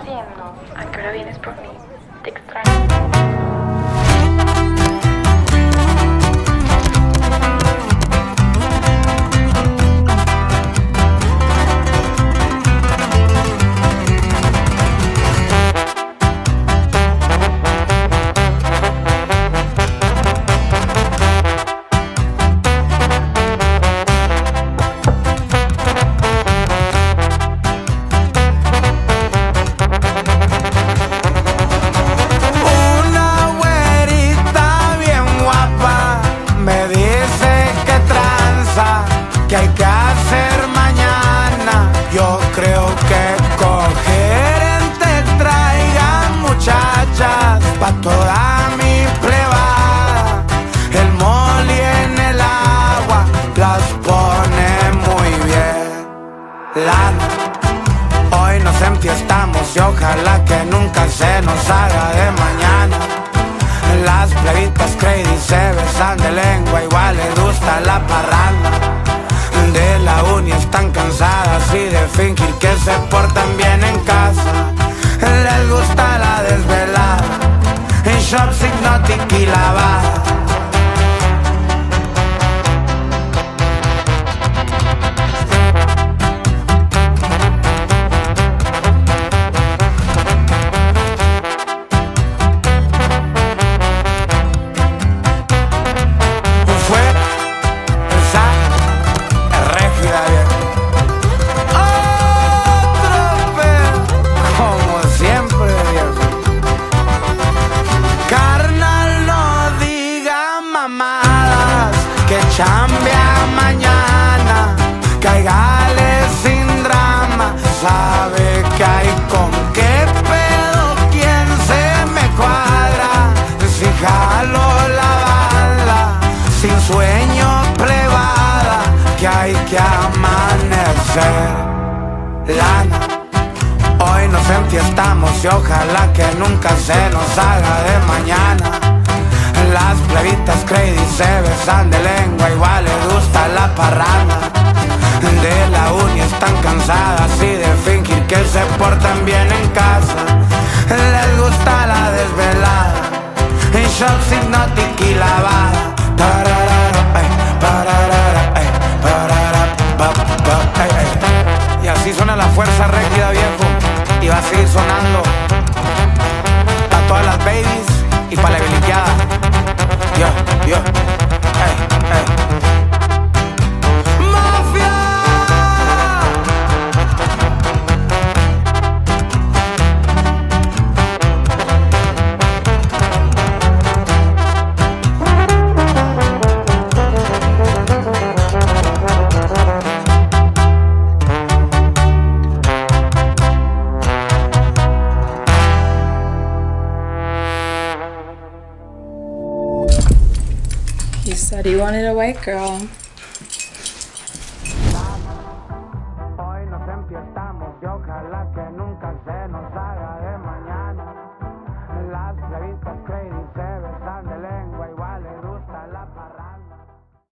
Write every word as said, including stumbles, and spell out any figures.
haciendo? ¿A qué hora vienes por mí? Te extraño. ¿Qué hay que hacer mañana? Yo creo que coger te traigan muchachas pa' toda mi plebada. El moli en el agua las pone muy bien. Lana, hoy nos enfiestamos y ojalá que nunca se nos haga de mañana. Las plebitas crazy se besan de lengua, igual les gusta la parranda. De la uni están cansadas y de fingir que se portan bien en casa. Les gusta la desvelada, en shops hipnótica y lavada. Que chambea mañana, caigale sin drama. Sabe que hay con qué pedo, quién se me cuadra. Si jalo la bala, sin sueño plebada, que hay que amanecer. Lana, hoy nos enfiestamos y ojalá que nunca se nos haga de mañana. Las plebitas crazy se besan de lengua, igual les gusta la parranda. De la uni están cansadas y de fingir que se portan bien en casa. Les gusta la desvelada, en shops hipnótica y lavada. Y así suena la fuerza rígida, viejo, y va a seguir sonando pa' todas las babies y pa' la biliqueada. Yo, yo, ey, ey. ¡Mafia! You said you wanted a white girl.